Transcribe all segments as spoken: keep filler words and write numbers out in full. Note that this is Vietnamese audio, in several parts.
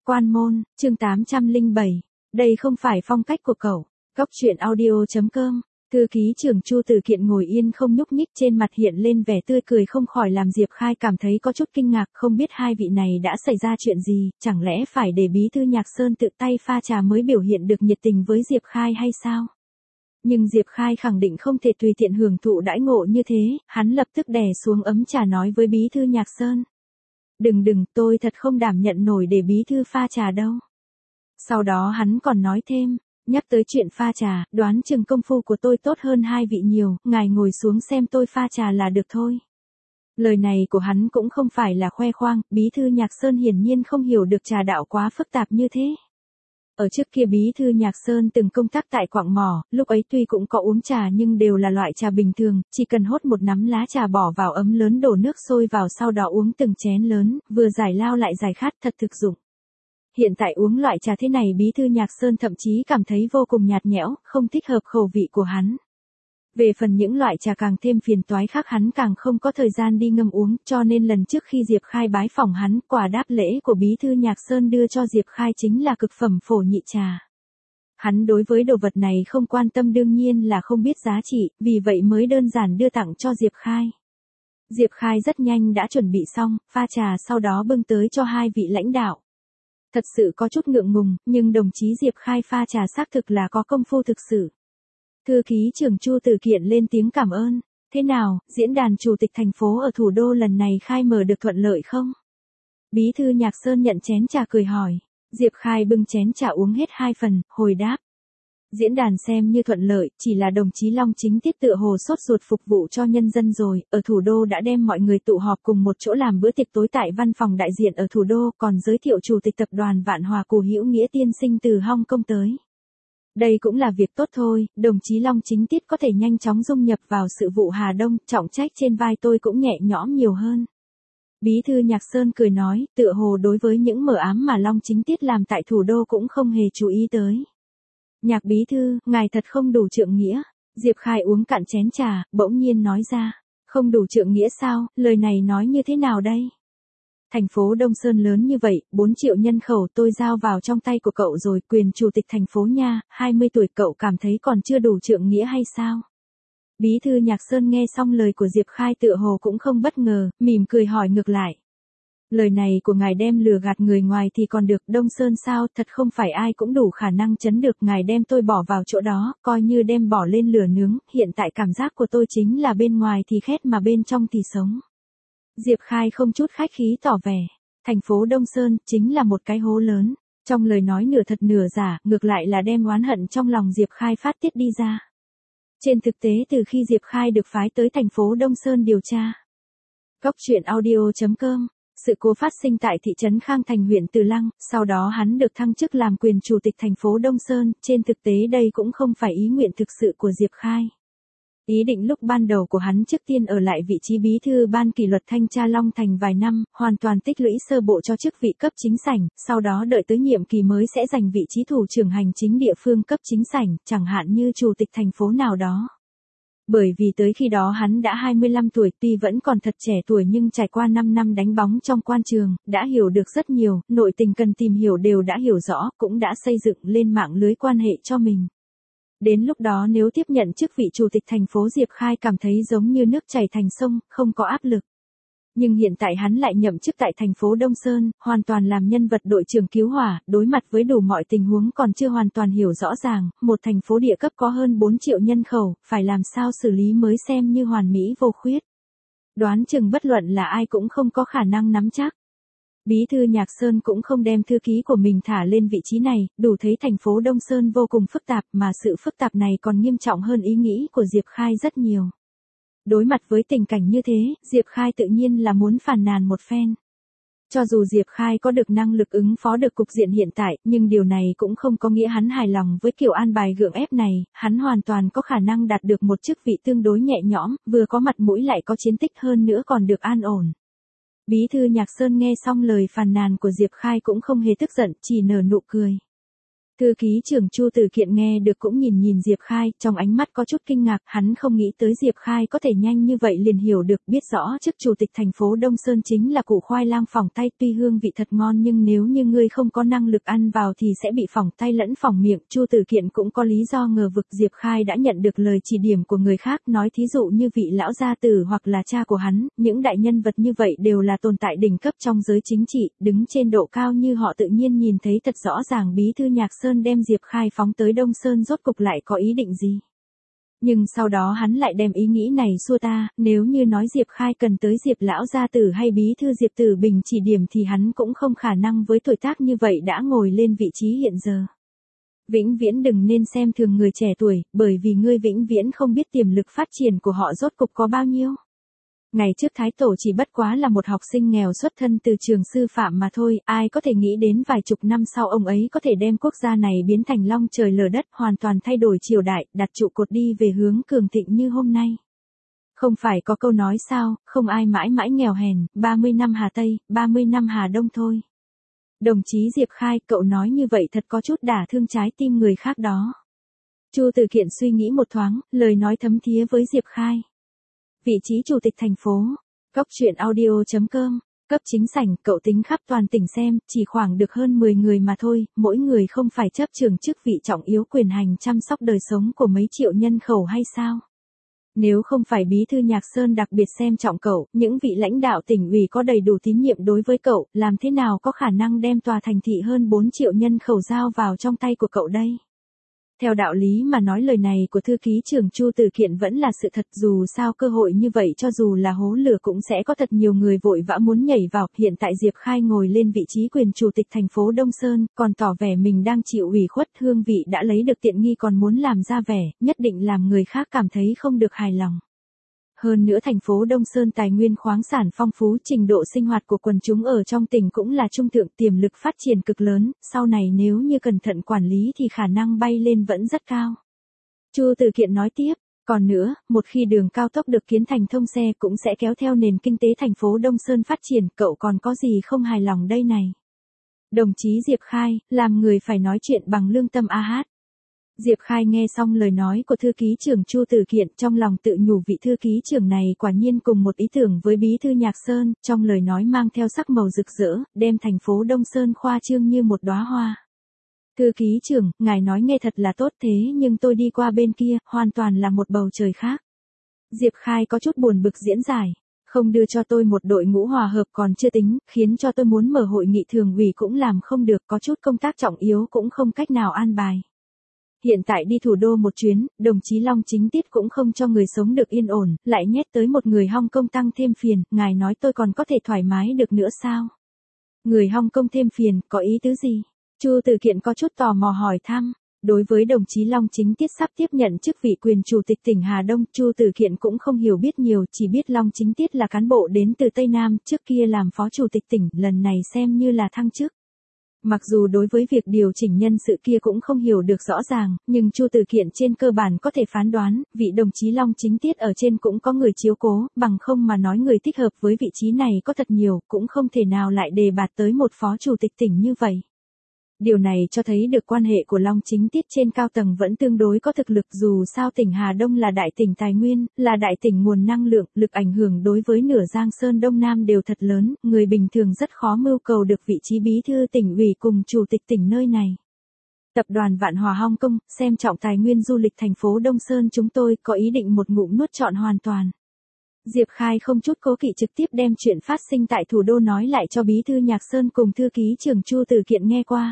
Quan môn, chương tám trăm lẻ bảy. Đây không phải phong cách của cậu. Góc truyện audio chấm com. Thư ký trưởng Chu Từ Kiện ngồi yên không nhúc nhích, trên mặt hiện lên vẻ tươi cười không khỏi làm Diệp Khai cảm thấy có chút kinh ngạc, không biết hai vị này đã xảy ra chuyện gì, chẳng lẽ phải để bí thư Nhạc Sơn tự tay pha trà mới biểu hiện được nhiệt tình với Diệp Khai hay sao? Nhưng Diệp Khai khẳng định không thể tùy tiện hưởng thụ đãi ngộ như thế, hắn lập tức đè xuống ấm trà nói với bí thư Nhạc Sơn. Đừng đừng, tôi thật không đảm nhận nổi để bí thư pha trà đâu. Sau đó hắn còn nói thêm, nhắc tới chuyện pha trà, đoán chừng công phu của tôi tốt hơn hai vị nhiều, ngài ngồi xuống xem tôi pha trà là được thôi. Lời này của hắn cũng không phải là khoe khoang, bí thư Nhạc Sơn hiển nhiên không hiểu được trà đạo quá phức tạp như thế. Ở trước kia bí thư Nhạc Sơn từng công tác tại quặng mỏ, lúc ấy tuy cũng có uống trà nhưng đều là loại trà bình thường, chỉ cần hốt một nắm lá trà bỏ vào ấm lớn đổ nước sôi vào sau đó uống từng chén lớn, vừa giải lao lại giải khát, thật thực dụng. Hiện tại uống loại trà thế này bí thư Nhạc Sơn thậm chí cảm thấy vô cùng nhạt nhẽo, không thích hợp khẩu vị của hắn. Về phần những loại trà càng thêm phiền toái khác hắn càng không có thời gian đi ngâm uống, cho nên lần trước khi Diệp Khai bái phỏng hắn, quà đáp lễ của bí thư Nhạc Sơn đưa cho Diệp Khai chính là cực phẩm phổ nhị trà. Hắn đối với đồ vật này không quan tâm, đương nhiên là không biết giá trị, vì vậy mới đơn giản đưa tặng cho Diệp Khai. Diệp Khai rất nhanh đã chuẩn bị xong, pha trà sau đó bưng tới cho hai vị lãnh đạo. Thật sự có chút ngượng ngùng, nhưng đồng chí Diệp Khai pha trà xác thực là có công phu thực sự. Thư ký trưởng Chu Từ Kiện lên tiếng cảm ơn. Thế nào, diễn đàn chủ tịch thành phố ở thủ đô lần này khai mở được thuận lợi không? Bí thư Nhạc Sơn nhận chén trà cười hỏi. Diệp Khai bưng chén trà uống hết hai phần, hồi đáp. Diễn đàn xem như thuận lợi, chỉ là đồng chí Long Chính Tiết tựa hồ sốt ruột phục vụ cho nhân dân rồi, ở thủ đô đã đem mọi người tụ họp cùng một chỗ làm bữa tiệc tối tại văn phòng đại diện ở thủ đô, còn giới thiệu chủ tịch tập đoàn Vạn Hòa Cù Hữu Nghĩa tiên sinh từ Hong Kong tới. Đây cũng là việc tốt thôi, đồng chí Long Chính Tiết có thể nhanh chóng dung nhập vào sự vụ Hà Đông, trọng trách trên vai tôi cũng nhẹ nhõm nhiều hơn. Bí thư Nhạc Sơn cười nói, tựa hồ đối với những mờ ám mà Long Chính Tiết làm tại thủ đô cũng không hề chú ý tới. Nhạc bí thư, ngài thật không đủ trượng nghĩa. Diệp Khai uống cạn chén trà, bỗng nhiên nói ra. Không đủ trượng nghĩa sao, lời này nói như thế nào đây? Thành phố Đông Sơn lớn như vậy, bốn triệu nhân khẩu tôi giao vào trong tay của cậu rồi, quyền chủ tịch thành phố nha, hai mươi tuổi cậu cảm thấy còn chưa đủ trượng nghĩa hay sao? Bí thư Nhạc Sơn nghe xong lời của Diệp Khai tựa hồ cũng không bất ngờ, mỉm cười hỏi ngược lại. Lời này của ngài đem lừa gạt người ngoài thì còn được, Đông Sơn sao, thật không phải ai cũng đủ khả năng chấn được, ngài đem tôi bỏ vào chỗ đó, coi như đem bỏ lên lửa nướng, hiện tại cảm giác của tôi chính là bên ngoài thì khét mà bên trong thì sống. Diệp Khai không chút khách khí tỏ vẻ, thành phố Đông Sơn chính là một cái hố lớn, trong lời nói nửa thật nửa giả, ngược lại là đem oán hận trong lòng Diệp Khai phát tiết đi ra. Trên thực tế từ khi Diệp Khai được phái tới thành phố Đông Sơn điều tra. Góc truyện audio chấm com. Sự cố phát sinh tại thị trấn Khang Thành huyện Từ Lăng, sau đó hắn được thăng chức làm quyền chủ tịch thành phố Đông Sơn, trên thực tế đây cũng không phải ý nguyện thực sự của Diệp Khai. Ý định lúc ban đầu của hắn trước tiên ở lại vị trí bí thư ban kỷ luật thanh tra Long Thành vài năm, hoàn toàn tích lũy sơ bộ cho chức vị cấp chính sảnh, sau đó đợi tới nhiệm kỳ mới sẽ giành vị trí thủ trưởng hành chính địa phương cấp chính sảnh, chẳng hạn như chủ tịch thành phố nào đó. Bởi vì tới khi đó hắn đã hai mươi lăm tuổi, tuy vẫn còn thật trẻ tuổi nhưng trải qua năm năm đánh bóng trong quan trường, đã hiểu được rất nhiều, nội tình cần tìm hiểu đều đã hiểu rõ, cũng đã xây dựng lên mạng lưới quan hệ cho mình. Đến lúc đó nếu tiếp nhận chức vị chủ tịch thành phố, Diệp Khai cảm thấy giống như nước chảy thành sông, không có áp lực. Nhưng hiện tại hắn lại nhậm chức tại thành phố Đông Sơn, hoàn toàn làm nhân vật đội trưởng cứu hỏa, đối mặt với đủ mọi tình huống còn chưa hoàn toàn hiểu rõ ràng, một thành phố địa cấp có hơn bốn triệu nhân khẩu, phải làm sao xử lý mới xem như hoàn mỹ vô khuyết. Đoán chừng bất luận là ai cũng không có khả năng nắm chắc. Bí thư Nhạc Sơn cũng không đem thư ký của mình thả lên vị trí này, đủ thấy thành phố Đông Sơn vô cùng phức tạp, mà sự phức tạp này còn nghiêm trọng hơn ý nghĩ của Diệp Khai rất nhiều. Đối mặt với tình cảnh như thế, Diệp Khai tự nhiên là muốn phàn nàn một phen. Cho dù Diệp Khai có được năng lực ứng phó được cục diện hiện tại, nhưng điều này cũng không có nghĩa hắn hài lòng với kiểu an bài gượng ép này, hắn hoàn toàn có khả năng đạt được một chức vị tương đối nhẹ nhõm, vừa có mặt mũi lại có chiến tích hơn nữa còn được an ổn. Bí thư Nhạc Sơn nghe xong lời phàn nàn của Diệp Khai cũng không hề tức giận, chỉ nở nụ cười. Thư ký trưởng Chu Từ Kiện nghe được cũng nhìn nhìn Diệp Khai, trong ánh mắt có chút kinh ngạc, hắn không nghĩ tới Diệp Khai có thể nhanh như vậy liền hiểu được, biết rõ chức chủ tịch thành phố Đông Sơn chính là củ khoai lang phỏng tay, tuy hương vị thật ngon nhưng nếu như ngươi không có năng lực ăn vào thì sẽ bị phỏng tay lẫn phỏng miệng. Chu Từ Kiện cũng có lý do ngờ vực Diệp Khai đã nhận được lời chỉ điểm của người khác, nói thí dụ như vị lão gia tử hoặc là cha của hắn, những đại nhân vật như vậy đều là tồn tại đỉnh cấp trong giới chính trị, đứng trên độ cao như họ tự nhiên nhìn thấy thật rõ ràng bí thư Nhạc Sơn đem Diệp Khai phóng tới Đông Sơn rốt cục lại có ý định gì. Nhưng sau đó hắn lại đem ý nghĩ này xua ta, nếu như nói Diệp Khai cần tới Diệp lão gia tử hay bí thư Diệp Tử Bình chỉ điểm thì hắn cũng không khả năng với tuổi tác như vậy đã ngồi lên vị trí hiện giờ. Vĩnh viễn đừng nên xem thường người trẻ tuổi, bởi vì ngươi vĩnh viễn không biết tiềm lực phát triển của họ rốt cục có bao nhiêu. Ngày trước Thái Tổ chỉ bất quá là một học sinh nghèo xuất thân từ trường sư phạm mà thôi, ai có thể nghĩ đến vài chục năm sau ông ấy có thể đem quốc gia này biến thành long trời lở đất, hoàn toàn thay đổi triều đại, đặt trụ cột đi về hướng cường thịnh như hôm nay. Không phải có câu nói sao, không ai mãi mãi nghèo hèn, ba mươi năm Hà Tây, ba mươi năm Hà Đông thôi. Đồng chí Diệp Khai, cậu nói như vậy thật có chút đả thương trái tim người khác đó. Chu Từ Kiện suy nghĩ một thoáng, lời nói thấm thía với Diệp Khai. Vị trí chủ tịch thành phố, Cốc truyện audio chấm com, cấp chính sảnh, cậu tính khắp toàn tỉnh xem, chỉ khoảng được hơn mười người mà thôi, mỗi người không phải chấp trưởng chức vị trọng yếu quyền hành chăm sóc đời sống của mấy triệu nhân khẩu hay sao? Nếu không phải bí thư Nhạc Sơn đặc biệt xem trọng cậu, những vị lãnh đạo tỉnh ủy có đầy đủ tín nhiệm đối với cậu, làm thế nào có khả năng đem tòa thành thị hơn bốn triệu nhân khẩu giao vào trong tay của cậu đây? Theo đạo lý mà nói lời này của thư ký trưởng Chu Từ Kiện vẫn là sự thật, dù sao cơ hội như vậy cho dù là hố lửa cũng sẽ có thật nhiều người vội vã muốn nhảy vào. Hiện tại Diệp Khai ngồi lên vị trí quyền chủ tịch thành phố Đông Sơn, còn tỏ vẻ mình đang chịu ủy khuất, hương vị đã lấy được tiện nghi còn muốn làm ra vẻ, nhất định làm người khác cảm thấy không được hài lòng. Hơn nữa thành phố Đông Sơn tài nguyên khoáng sản phong phú, trình độ sinh hoạt của quần chúng ở trong tỉnh cũng là trung thượng, tiềm lực phát triển cực lớn, sau này nếu như cẩn thận quản lý thì khả năng bay lên vẫn rất cao. Chu Từ Kiện nói tiếp, còn nữa, một khi đường cao tốc được kiến thành thông xe cũng sẽ kéo theo nền kinh tế thành phố Đông Sơn phát triển, cậu còn có gì không hài lòng đây này? Đồng chí Diệp Khai, làm người phải nói chuyện bằng lương tâm a hát. Diệp Khai nghe xong lời nói của thư ký trưởng Chu Từ Kiện, trong lòng tự nhủ vị thư ký trưởng này quả nhiên cùng một ý tưởng với bí thư Nhạc Sơn, trong lời nói mang theo sắc màu rực rỡ, đem thành phố Đông Sơn khoa trương như một đóa hoa. Thư ký trưởng, ngài nói nghe thật là tốt thế nhưng tôi đi qua bên kia, hoàn toàn là một bầu trời khác. Diệp Khai có chút buồn bực diễn giải, không đưa cho tôi một đội ngũ hòa hợp còn chưa tính, khiến cho tôi muốn mở hội nghị thường ủy cũng làm không được, có chút công tác trọng yếu cũng không cách nào an bài. Hiện tại đi thủ đô một chuyến, đồng chí Long Chính Tiết cũng không cho người sống được yên ổn, lại nhét tới một người Hong Kong tăng thêm phiền, ngài nói tôi còn có thể thoải mái được nữa sao? Người Hong Kong thêm phiền, có ý tứ gì? Chu Từ Kiện có chút tò mò hỏi thăm. Đối với đồng chí Long Chính Tiết sắp tiếp nhận chức vị quyền chủ tịch tỉnh Hà Đông, Chu Từ Kiện cũng không hiểu biết nhiều, chỉ biết Long Chính Tiết là cán bộ đến từ Tây Nam, trước kia làm phó chủ tịch tỉnh, lần này xem như là thăng chức. Mặc dù đối với việc điều chỉnh nhân sự kia cũng không hiểu được rõ ràng, nhưng Chu Từ Kiện trên cơ bản có thể phán đoán, vị đồng chí Long Chính Tiết ở trên cũng có người chiếu cố, bằng không mà nói người thích hợp với vị trí này có thật nhiều, cũng không thể nào lại đề bạt tới một phó chủ tịch tỉnh như vậy. Điều này cho thấy được quan hệ của Long Chính Tiết trên cao tầng vẫn tương đối có thực lực, dù sao tỉnh Hà Đông là đại tỉnh tài nguyên, là đại tỉnh nguồn năng lượng, lực ảnh hưởng đối với nửa Giang Sơn Đông Nam đều thật lớn, người bình thường rất khó mưu cầu được vị trí bí thư tỉnh ủy cùng chủ tịch tỉnh nơi này. Tập đoàn Vạn Hòa Hong Kong, xem trọng tài nguyên du lịch thành phố Đông Sơn chúng tôi có ý định một ngụm nuốt trọn hoàn toàn. Diệp Khai không chút cố kỵ trực tiếp đem chuyện phát sinh tại thủ đô nói lại cho bí thư Nhạc Sơn cùng thư ký trưởng Chu Từ Kiện nghe qua.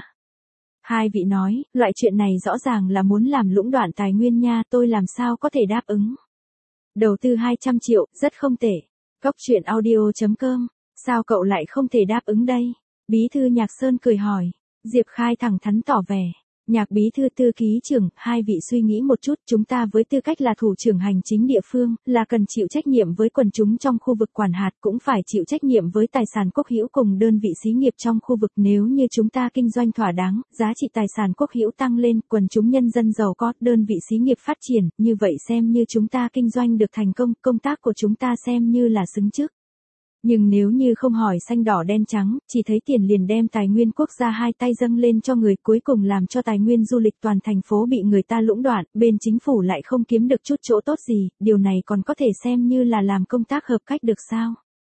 Hai vị nói, loại chuyện này rõ ràng là muốn làm lũng đoạn tài nguyên nha, tôi làm sao có thể đáp ứng. Đầu tư hai trăm triệu, rất không tệ. Cốc truyện audio chấm com, sao cậu lại không thể đáp ứng đây? Bí thư Nhạc Sơn cười hỏi. Diệp Khai thẳng thắn tỏ vẻ. Nhạc bí thư thư ký trưởng, hai vị suy nghĩ một chút, chúng ta với tư cách là thủ trưởng hành chính địa phương, là cần chịu trách nhiệm với quần chúng trong khu vực quản hạt, cũng phải chịu trách nhiệm với tài sản quốc hữu cùng đơn vị xí nghiệp trong khu vực. Nếu như chúng ta kinh doanh thỏa đáng, giá trị tài sản quốc hữu tăng lên, quần chúng nhân dân giàu có, đơn vị xí nghiệp phát triển, như vậy xem như chúng ta kinh doanh được thành công, công tác của chúng ta xem như là xứng trước. Nhưng nếu như không hỏi xanh đỏ đen trắng, chỉ thấy tiền liền đem tài nguyên quốc gia hai tay dâng lên cho người, cuối cùng làm cho tài nguyên du lịch toàn thành phố bị người ta lũng đoạn, bên chính phủ lại không kiếm được chút chỗ tốt gì, điều này còn có thể xem như là làm công tác hợp cách được sao?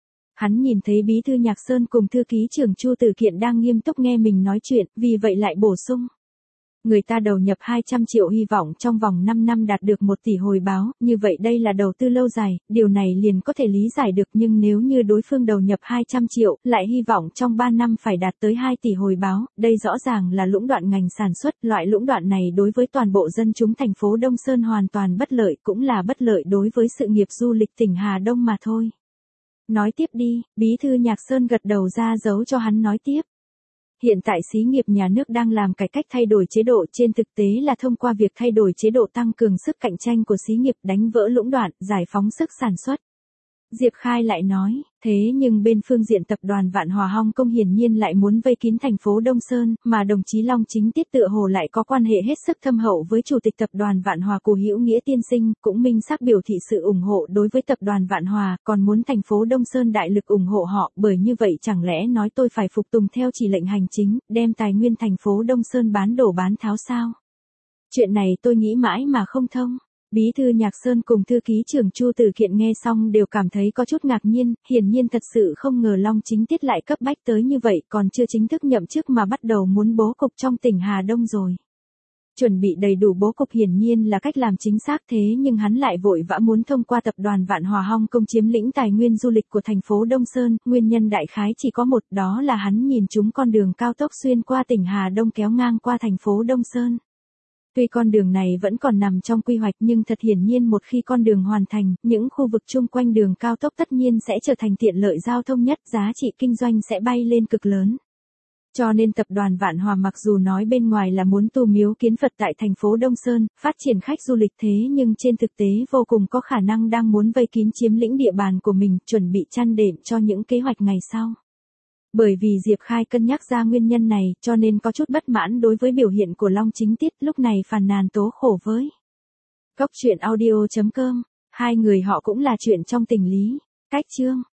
Hắn nhìn thấy bí thư Nhạc Sơn cùng thư ký trưởng Chu Tử Kiện đang nghiêm túc nghe mình nói chuyện, vì vậy lại bổ sung. Người ta đầu nhập hai trăm triệu hy vọng trong vòng năm năm đạt được một tỷ hồi báo, như vậy đây là đầu tư lâu dài, điều này liền có thể lý giải được, nhưng nếu như đối phương đầu nhập hai trăm triệu, lại hy vọng trong ba năm phải đạt tới hai tỷ hồi báo, đây rõ ràng là lũng đoạn ngành sản xuất, loại lũng đoạn này đối với toàn bộ dân chúng thành phố Đông Sơn hoàn toàn bất lợi, cũng là bất lợi đối với sự nghiệp du lịch tỉnh Hà Đông mà thôi. Nói tiếp đi, bí thư Nhạc Sơn gật đầu ra dấu cho hắn nói tiếp. Hiện tại xí nghiệp nhà nước đang làm cải cách thay đổi chế độ, trên thực tế là thông qua việc thay đổi chế độ tăng cường sức cạnh tranh của xí nghiệp, đánh vỡ lũng đoạn, giải phóng sức sản xuất. Diệp Khai lại nói, thế nhưng bên phương diện tập đoàn Vạn Hòa Hong Kong hiển nhiên lại muốn vây kín thành phố Đông Sơn, mà đồng chí Long Chính Tiết tựa hồ lại có quan hệ hết sức thâm hậu với chủ tịch tập đoàn Vạn Hòa Cù Hữu Nghĩa tiên sinh, cũng minh xác biểu thị sự ủng hộ đối với tập đoàn Vạn Hòa, còn muốn thành phố Đông Sơn đại lực ủng hộ họ, bởi như vậy chẳng lẽ nói tôi phải phục tùng theo chỉ lệnh hành chính, đem tài nguyên thành phố Đông Sơn bán đổ bán tháo sao? Chuyện này tôi nghĩ mãi mà không thông. Bí thư Nhạc Sơn cùng thư ký trưởng Chu Tử Kiện nghe xong đều cảm thấy có chút ngạc nhiên, hiển nhiên thật sự không ngờ Long Chính Tiết lại cấp bách tới như vậy, còn chưa chính thức nhậm chức mà bắt đầu muốn bố cục trong tỉnh Hà Đông rồi. Chuẩn bị đầy đủ bố cục hiển nhiên là cách làm chính xác, thế nhưng hắn lại vội vã muốn thông qua tập đoàn Vạn Hòa Hong Kong chiếm lĩnh tài nguyên du lịch của thành phố Đông Sơn, nguyên nhân đại khái chỉ có một, đó là hắn nhìn trúng con đường cao tốc xuyên qua tỉnh Hà Đông kéo ngang qua thành phố Đông Sơn. Tuy con đường này vẫn còn nằm trong quy hoạch nhưng thật hiển nhiên một khi con đường hoàn thành, những khu vực chung quanh đường cao tốc tất nhiên sẽ trở thành tiện lợi giao thông nhất, giá trị kinh doanh sẽ bay lên cực lớn. Cho nên tập đoàn Vạn Hòa mặc dù nói bên ngoài là muốn tu miếu kiến Phật tại thành phố Đông Sơn, phát triển khách du lịch thế nhưng trên thực tế vô cùng có khả năng đang muốn vây kín chiếm lĩnh địa bàn của mình, chuẩn bị chăn đệm cho những kế hoạch ngày sau. Bởi vì Diệp Khai cân nhắc ra nguyên nhân này, cho nên có chút bất mãn đối với biểu hiện của Long Chính Tiết, lúc này phàn nàn tố khổ với Cốc truyện audio chấm com, hai người họ cũng là chuyện trong tình lý. Cách chương